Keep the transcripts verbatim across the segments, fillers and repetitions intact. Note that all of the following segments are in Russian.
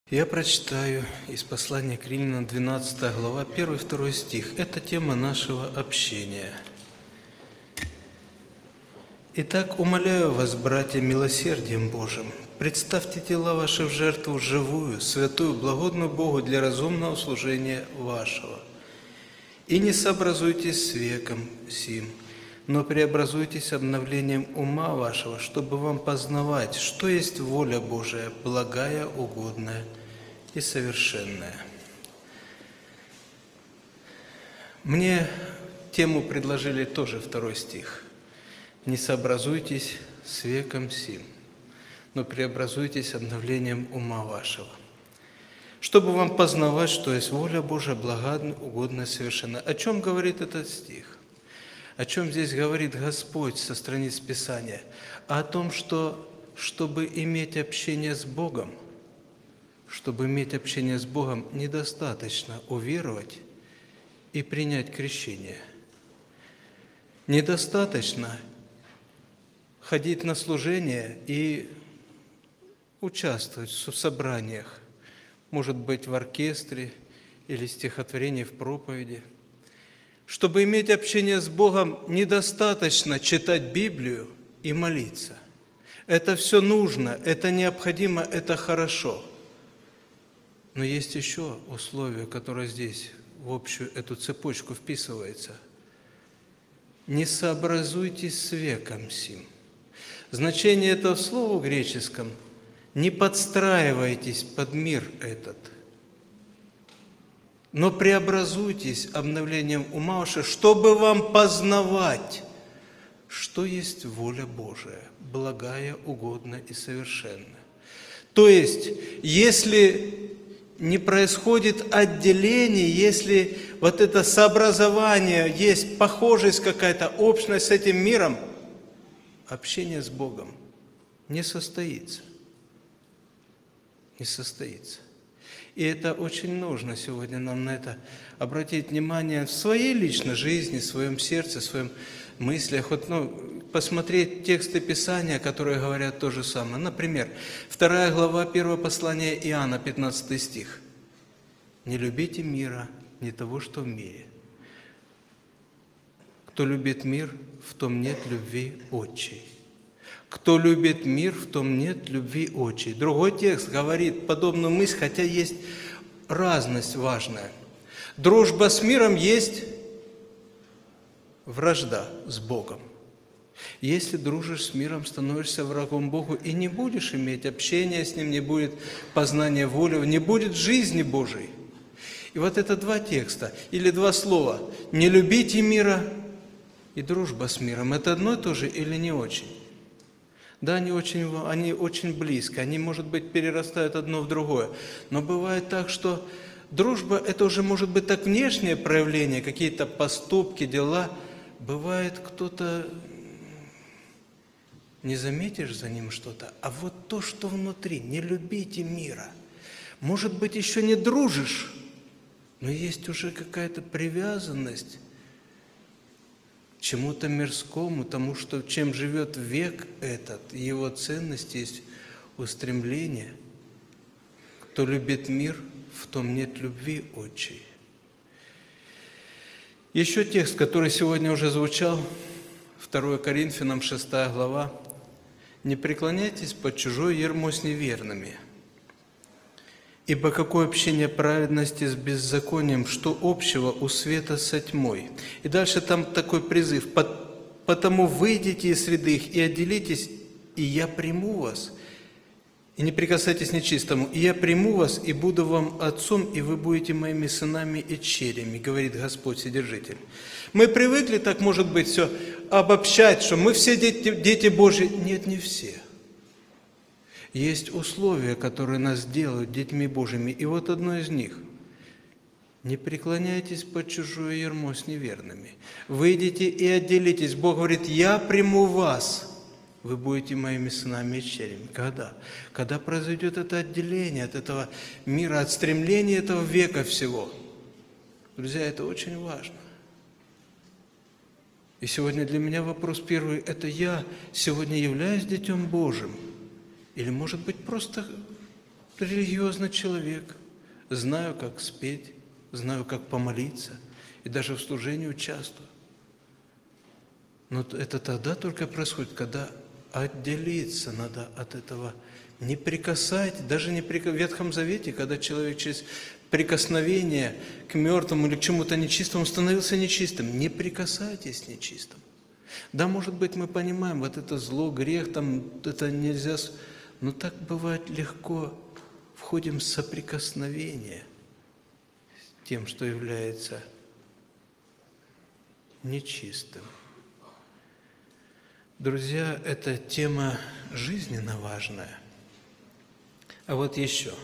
Я прочитаю из послания к Римлянам, двенадцатая глава, первый и второй стих. Это тема нашего общения. «Итак, умоляю вас, братья, милосердием Божиим, представьте тела ваши в жертву живую, святую, благодную Богу для разумного служения вашего. И не сообразуйтесь с веком сим, но преобразуйтесь обновлением ума вашего, чтобы вам познавать, что есть воля Божия, благая, угодная и совершенная». Мне тему предложили тоже второй стих. «Не сообразуйтесь с веком сим, но преобразуйтесь обновлением ума вашего, чтобы вам познавать, что есть воля Божия, благая, угодная, совершенная». О чем говорит этот стих? О чем здесь говорит Господь со страниц Писания? О том, что, чтобы иметь общение с Богом, чтобы иметь общение с Богом, недостаточно уверовать и принять крещение. Недостаточно ходить на служение и участвовать в собраниях, может быть, в оркестре или стихотворении в проповеди. Чтобы иметь общение с Богом, недостаточно читать Библию и молиться. Это все нужно, это необходимо, это хорошо. Но есть еще условие, которое здесь в общую эту цепочку вписывается. «Не сообразуйтесь с веком сим». Значение этого слова в греческом – «не подстраивайтесь под мир этот». Но преобразуйтесь обновлением ума вашего, чтобы вам познавать, что есть воля Божия, благая, угодная и совершенная. То есть, если не происходит отделение, если вот это сообразование, есть похожесть какая-то, общность с этим миром, общение с Богом не состоится. Не состоится. И это очень нужно сегодня нам на это обратить внимание в своей личной жизни, в своем сердце, в своем мыслях. Вот, ну, посмотреть тексты Писания, которые говорят то же самое. Например, вторая глава первого послания Иоанна, пятнадцатый стих. «Не любите мира, не того, что в мире. Кто любит мир, в том нет любви Отчей. Кто любит мир, в том нет любви Отчей». Другой текст говорит подобную мысль, хотя есть разность важная. Дружба с миром есть вражда с Богом. Если дружишь с миром, становишься врагом Богу и не будешь иметь общения с Ним, не будет познания воли, не будет жизни Божией. И вот это два текста, или два слова. «Не любите мира» и «дружба с миром». Это одно и то же или не очень? Да, они очень, они очень близко, они, может быть, перерастают одно в другое. Но бывает так, что дружба – это уже может быть так внешнее проявление, какие-то поступки, дела. Бывает, кто-то не заметишь за ним что-то, а вот то, что внутри, не любите мира. Может быть, еще не дружишь, но есть уже какая-то привязанность к чему-то мирскому, тому, что, чем живет век этот, его ценности есть устремление. Кто любит мир, в том нет любви Отчей. Еще текст, который сегодня уже звучал, второе Коринфянам, шестая глава. «Не преклоняйтесь под чужое ярмо с неверными. Ибо какое общение праведности с беззаконием, что общего у света со тьмой?» И дальше там такой призыв. «Потому выйдите из среды их и отделитесь, и я приму вас. И не прикасайтесь нечистому, и я приму вас, и буду вам отцом, и вы будете моими сынами и черями, говорит Господь Вседержитель». Мы привыкли так, может быть, все обобщать, что мы все дети, дети Божьи. Нет, не все. Есть условия, которые нас делают детьми Божьими, и вот одно из них. Не преклоняйтесь под чужое ярмо с неверными. Выйдите и отделитесь. Бог говорит, я приму вас. Вы будете моими сынами и черями. Когда? Когда произойдет это отделение от этого мира, от стремления этого века всего. Друзья, это очень важно. И сегодня для меня вопрос первый, это я сегодня являюсь Детем Божьим? Или, может быть, просто религиозный человек, знаю, как спеть, знаю, как помолиться, и даже в служении участвую. Но это тогда только происходит, когда отделиться надо от этого. Не прикасать, даже не при в Ветхом Завете, когда человек через прикосновение к мертвому или к чему-то нечистому становился нечистым. Не прикасайтесь к нечистому. Да, может быть, мы понимаем, вот это зло, грех, там, это нельзя, но так бывает легко. Входим в соприкосновение с тем, что является нечистым. Друзья, эта тема жизненно важная. А вот еще.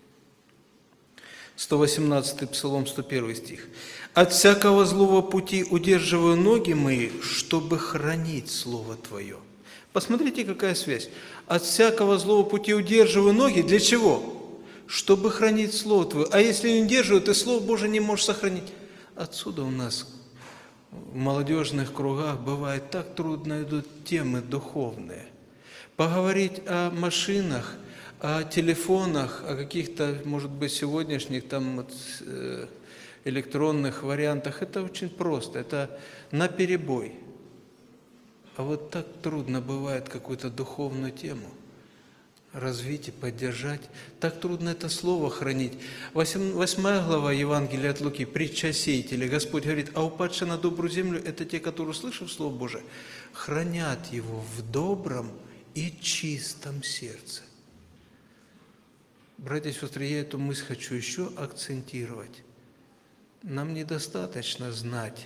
сто восемнадцатый Псалом, сто первый стих. «От всякого злого пути удерживаю ноги мои, чтобы хранить Слово Твое». Посмотрите, какая связь. От всякого злого пути удерживаю ноги. Для чего? Чтобы хранить Слово Твое. А если не удерживаю, ты Слово Божие не можешь сохранить. Отсюда у нас в молодежных кругах бывает так трудно идут темы духовные. Поговорить о машинах, о телефонах, о каких-то, может быть, сегодняшних там вот, э, электронных вариантах, это очень просто, это наперебой. А вот так трудно бывает какую-то духовную тему развить и поддержать. Так трудно это слово хранить. Восьмая глава Евангелия от Луки, притча о сеятеле. Господь говорит, а упадшие на добрую землю – это те, которые, услышав Слово Божие, хранят его в добром и чистом сердце. Братья и сестры, я эту мысль хочу еще акцентировать. Нам недостаточно знать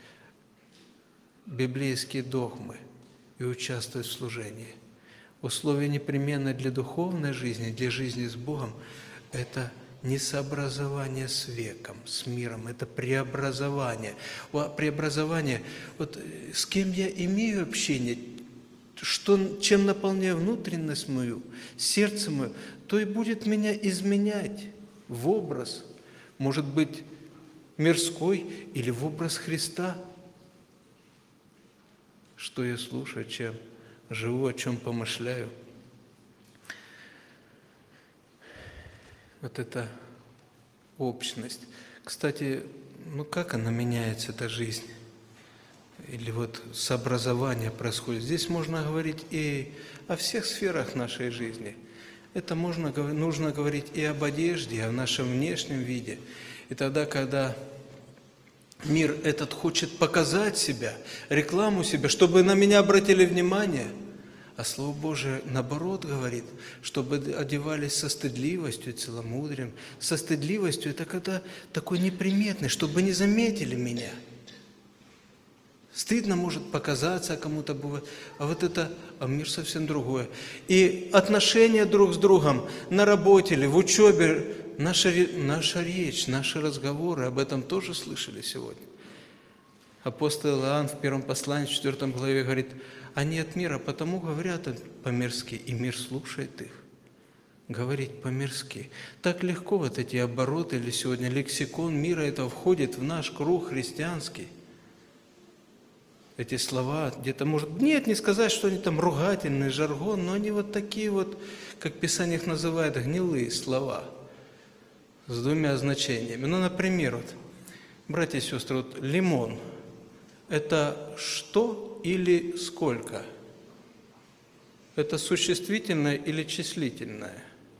библейские догмы и участвовать в служении. Условие непременное для духовной жизни, для жизни с Богом – это не сообразование с веком, с миром, это преобразование. Преобразование, вот с кем я имею общение, что, чем наполняю внутренность мою, сердце мое, то и будет меня изменять в образ, может быть, мирской или в образ Христа. Что я слушаю, чем живу, о чем помышляю. Вот эта общность. Кстати, ну как она меняется, эта жизнь? Или вот сообразование происходит. Здесь можно говорить и о всех сферах нашей жизни. Это можно, нужно говорить и об одежде, и о нашем внешнем виде. И тогда, когда мир этот хочет показать себя, рекламу себя, чтобы на меня обратили внимание, а Слово Божие, наоборот, говорит, чтобы одевались со стыдливостью и целомудрием. Со стыдливостью – это когда такой неприметный, чтобы не заметили меня. Стыдно может показаться кому-то бывает, а вот это, а мир совсем другое. И отношения друг с другом на работе или в учебе, наша, наша речь, наши разговоры, об этом тоже слышали сегодня. Апостол Иоанн в первом послании, в четвёртой главе говорит, они от мира, потому говорят по-мирски, и мир слушает их. Говорить по-мирски. Так легко вот эти обороты, или сегодня лексикон мира этого входит в наш круг христианский. Эти слова где-то, может, нет, не сказать, что они там ругательный жаргон, но они вот такие вот, как Писание их называет, гнилые слова с двумя значениями. Ну, например, вот, братья и сестры, вот лимон – это что или сколько? Это существительное или числительное?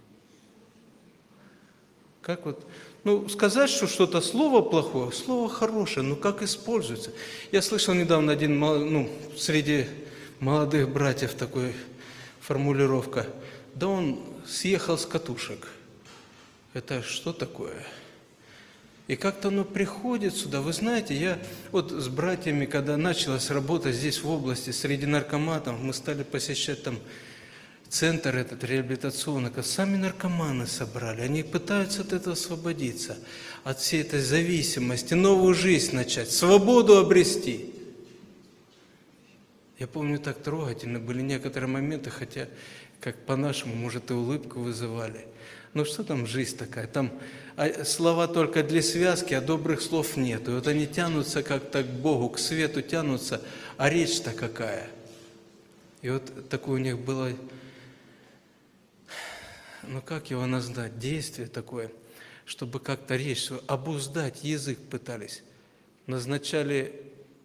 Как вот, ну, сказать, что что-то слово плохое, слово хорошее, но как используется? Я слышал недавно один, ну, среди молодых братьев такой формулировка, да он съехал с катушек. Это что такое? И как-то оно приходит сюда. Вы знаете, я вот с братьями, когда началась работа здесь в области, среди наркоманов, мы стали посещать там центр этот реабилитационный, сами наркоманы собрали, они пытаются от этого освободиться, от всей этой зависимости, новую жизнь начать, свободу обрести. Я помню, так трогательно были некоторые моменты, хотя, как по-нашему, может, и улыбку вызывали. Ну что там жизнь такая? Там слова только для связки, а добрых слов нет. И вот они тянутся как-то к Богу, к свету тянутся, а речь-то какая? И вот такое у них было ну как его назвать, действие такое, чтобы как-то речь свою обуздать, язык пытались. Назначали,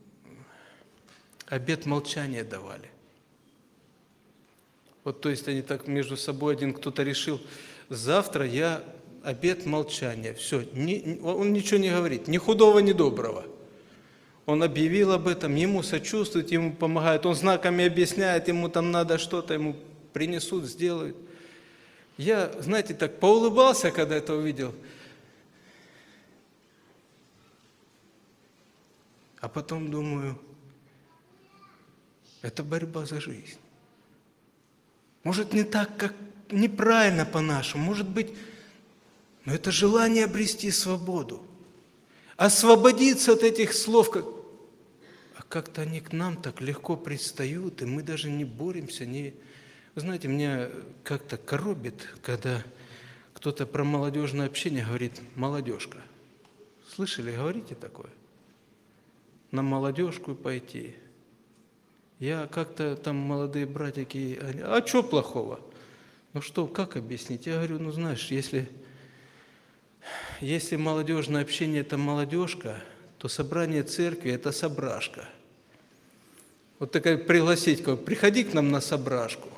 обет молчания давали. Вот, то есть они так между собой, один кто-то решил, завтра я обет молчания. Все, ни, он ничего не говорит, ни худого, ни доброго. Он объявил об этом, ему сочувствует, ему помогает, он знаками объясняет, ему там надо что-то, ему принесут, сделают. Я, знаете, так поулыбался, когда это увидел. А потом думаю, это борьба за жизнь. Может, не так, как неправильно по-нашему, может быть, но это желание обрести свободу. Освободиться от этих слов, как... а как-то они к нам так легко пристают, и мы даже не боремся, не... Вы знаете, меня как-то коробит, когда кто-то про молодежное общение говорит «молодежка». Слышали, говорите такое? На молодежку пойти. Я как-то там молодые братики, они, а что плохого? Ну что, как объяснить? Я говорю, ну знаешь, если, если молодежное общение – это молодежка, то собрание церкви – это собрашка. Вот такая пригласить кого, приходи к нам на собрашку.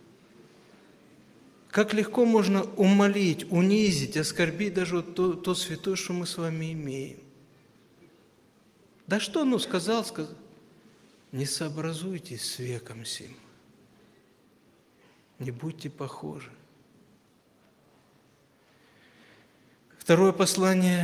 Как легко можно умолить, унизить, оскорбить даже вот то, то святое, что мы с вами имеем. Да что, ну, сказал, сказал. Не сообразуйтесь с веком сим. Не будьте похожи. Второе послание,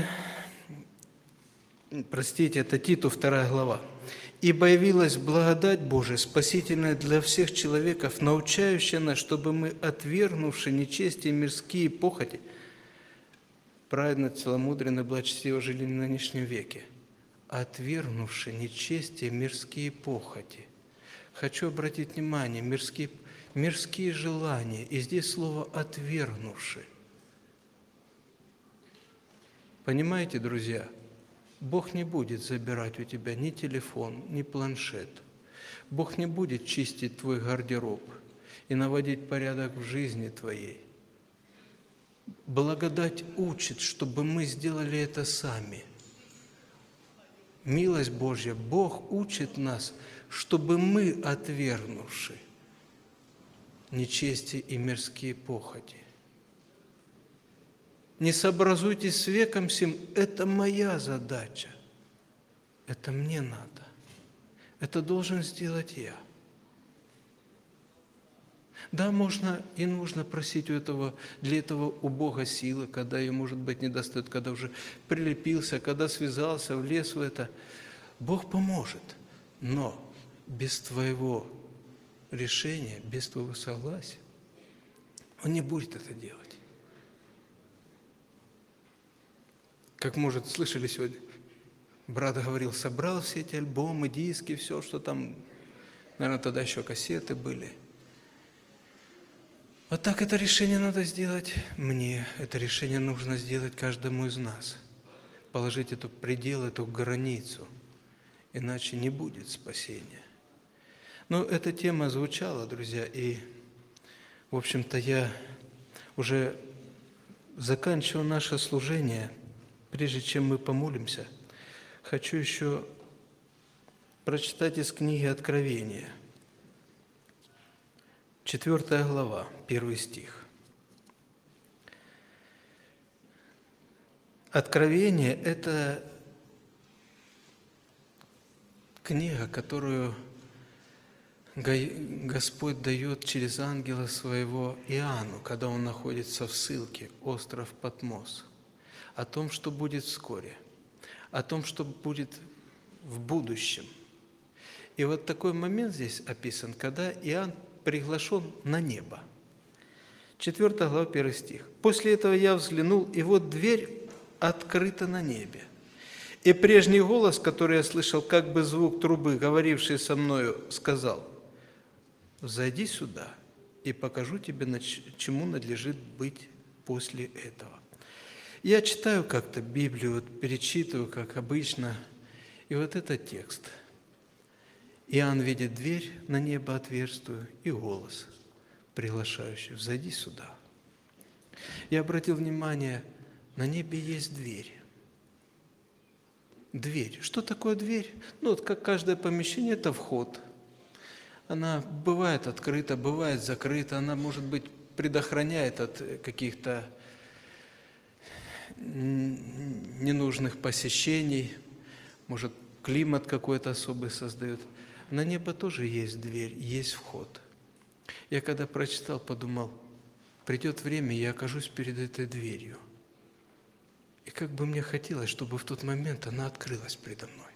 простите, это Титу, вторая глава. «Ибо явилась благодать Божия, спасительная для всех человеков, научающая нас, чтобы мы, отвергнувши нечестие мирские похоти, праведно, целомудренно, благочестиво жили в нынешнем веке, отвергнувши нечестие мирские похоти». Хочу обратить внимание, мирские, мирские желания, и здесь слово «отвергнувши». Понимаете, друзья? Бог не будет забирать у тебя ни телефон, ни планшет. Бог не будет чистить твой гардероб и наводить порядок в жизни твоей. Благодать учит, чтобы мы сделали это сами. Милость Божья, Бог учит нас, чтобы мы, отвергнувши нечестие и мирские похоти. Не сообразуйтесь с веком сим, это моя задача. Это мне надо. Это должен сделать я. Да, можно и нужно просить у этого, для этого у Бога силы, когда ее, может быть, не достает, когда уже прилепился, когда связался, влез в это. Бог поможет, но без твоего решения, без твоего согласия, Он не будет это делать. Как, может, слышали сегодня, брат говорил, собрал все эти альбомы, диски, все, что там, наверное, тогда еще кассеты были. Вот так это решение надо сделать мне, это решение нужно сделать каждому из нас. Положить эту предел, эту границу, иначе не будет спасения. Но эта тема звучала, друзья, и, в общем-то, я уже заканчиваю наше служение. Прежде чем мы помолимся, хочу еще прочитать из книги Откровения. Четвертая глава, первый стих. Откровение – это книга, которую Господь дает через ангела своего Иоанну, когда он находится в ссылке, остров Патмос. О том, что будет вскоре, о том, что будет в будущем. И вот такой момент здесь описан, когда Иоанн приглашен на небо. Четвертая глава, первый стих. «После этого я взглянул, и вот дверь открыта на небе. И прежний голос, который я слышал, как бы звук трубы, говоривший со мною, сказал: взойди сюда, и покажу тебе, чему надлежит быть после этого». Я читаю как-то Библию, вот перечитываю, как обычно, и вот этот текст. Иоанн видит дверь на небо отверстую и голос, приглашающий: «Взойди сюда». Я обратил внимание, на небе есть дверь. Дверь. Что такое дверь? Ну, вот как каждое помещение, это вход. Она бывает открыта, бывает закрыта, она, может быть, предохраняет от каких-то ненужных посещений, может, климат какой-то особый создает. На небо тоже есть дверь, есть вход. Я когда прочитал, подумал, придет время, я окажусь перед этой дверью. И как бы мне хотелось, чтобы в тот момент она открылась предо мной.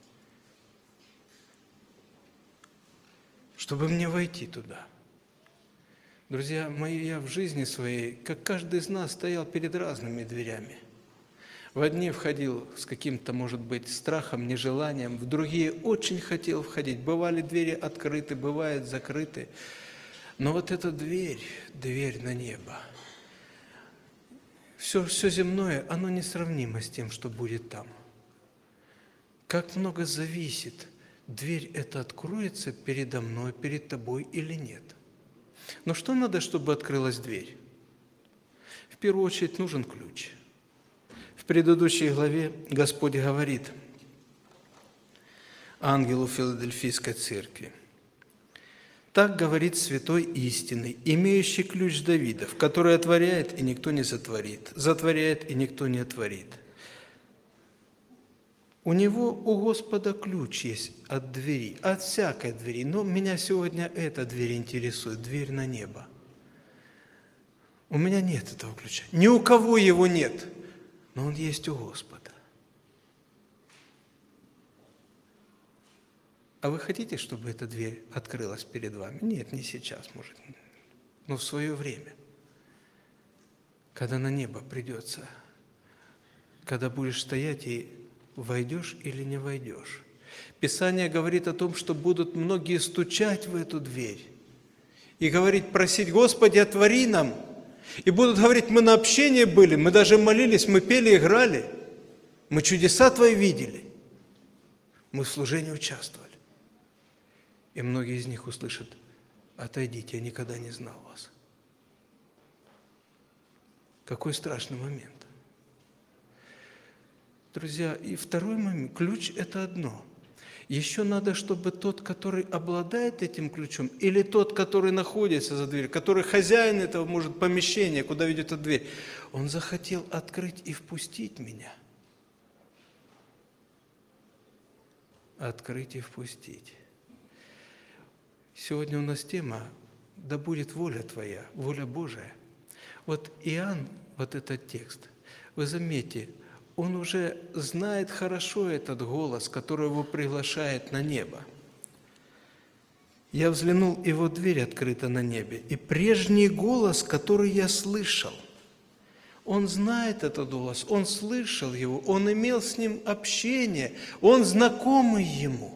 Чтобы мне войти туда. Друзья мои, я в жизни своей, как каждый из нас, стоял перед разными дверями. В одни входил с каким-то, может быть, страхом, нежеланием, в другие очень хотел входить. Бывали двери открыты, бывают закрыты. Но вот эта дверь, дверь на небо, все, все земное, оно несравнимо с тем, что будет там. Как много зависит, дверь эта откроется передо мной, перед тобой или нет. Но что надо, чтобы открылась дверь? В первую очередь нужен ключ. В предыдущей главе Господь говорит ангелу Филадельфийской церкви: «Так говорит святой истинный, имеющий ключ Давидов, который отворяет, и никто не затворит, затворяет, и никто не отворит». У него, у Господа, ключ есть от двери, от всякой двери. Но меня сегодня эта дверь интересует, дверь на небо. У меня нет этого ключа. Ни у кого его нет, но он есть у Господа. А вы хотите, чтобы эта дверь открылась перед вами? Нет, не сейчас, может, но в свое время, когда на небо придется, когда будешь стоять и войдешь или не войдешь. Писание говорит о том, что будут многие стучать в эту дверь и говорить, просить: Господи, отвори нам. И будут говорить: мы на общении были, мы даже молились, мы пели, играли, мы чудеса Твои видели, мы в служении участвовали. И многие из них услышат: отойдите, я никогда не знал вас. Какой страшный момент. Друзья, и второй момент. Ключ – это одно. Еще надо, чтобы тот, который обладает этим ключом, или тот, который находится за дверью, который хозяин этого, может, помещения, куда ведет эта дверь, он захотел открыть и впустить меня. Открыть и впустить. Сегодня у нас тема «Да будет воля Твоя, воля Божия». Вот Иоанн, вот этот текст, вы заметите, он уже знает хорошо этот голос, который его приглашает на небо. «Я взглянул, и вот дверь открыта на небе, и прежний голос, который я слышал». Он знает этот голос, он слышал его, он имел с ним общение, он знакомый ему.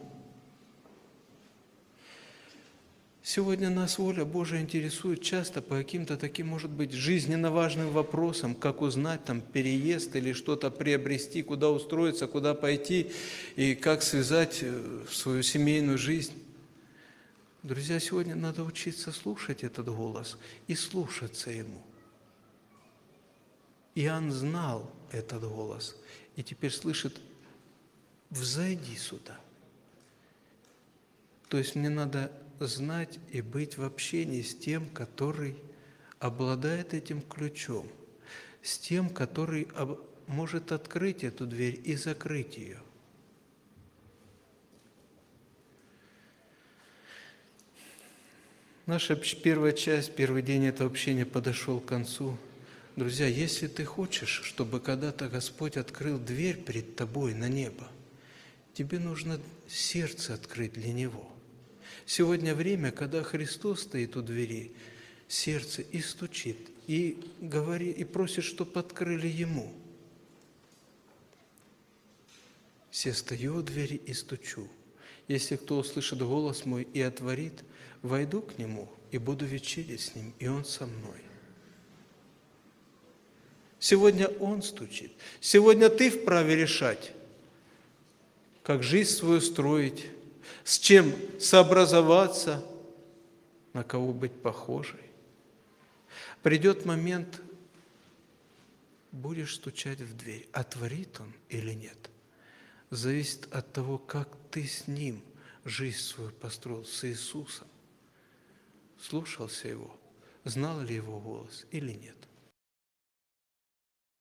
Сегодня нас воля Божия интересует часто по каким-то таким, может быть, жизненно важным вопросам, как узнать там переезд или что-то приобрести, куда устроиться, куда пойти и как связать свою семейную жизнь. Друзья, сегодня надо учиться слушать этот голос и слушаться ему. Иоанн знал этот голос и теперь слышит: «Взойди сюда». То есть мне надо знать и быть в общении с тем, который обладает этим ключом, с тем, который может открыть эту дверь и закрыть ее. Наша первая часть, первый день этого общения подошел к концу. Друзья, если ты хочешь, чтобы когда-то Господь открыл дверь перед тобой на небо, тебе нужно сердце открыть для Него. Сегодня время, когда Христос стоит у двери, сердце и стучит, и говорит, и просит, чтобы открыли Ему. «Се стою у двери и стучу. Если кто услышит голос мой и отворит, войду к Нему и буду вечерять с Ним, и Он со мной». Сегодня Он стучит. Сегодня ты вправе решать, как жизнь свою строить, с чем сообразоваться, на кого быть похожей. Придет момент, будешь стучать в дверь, отворит он или нет, зависит от того, как ты с ним жизнь свою построил, с Иисусом. Слушался Его, знал ли Его голос или нет.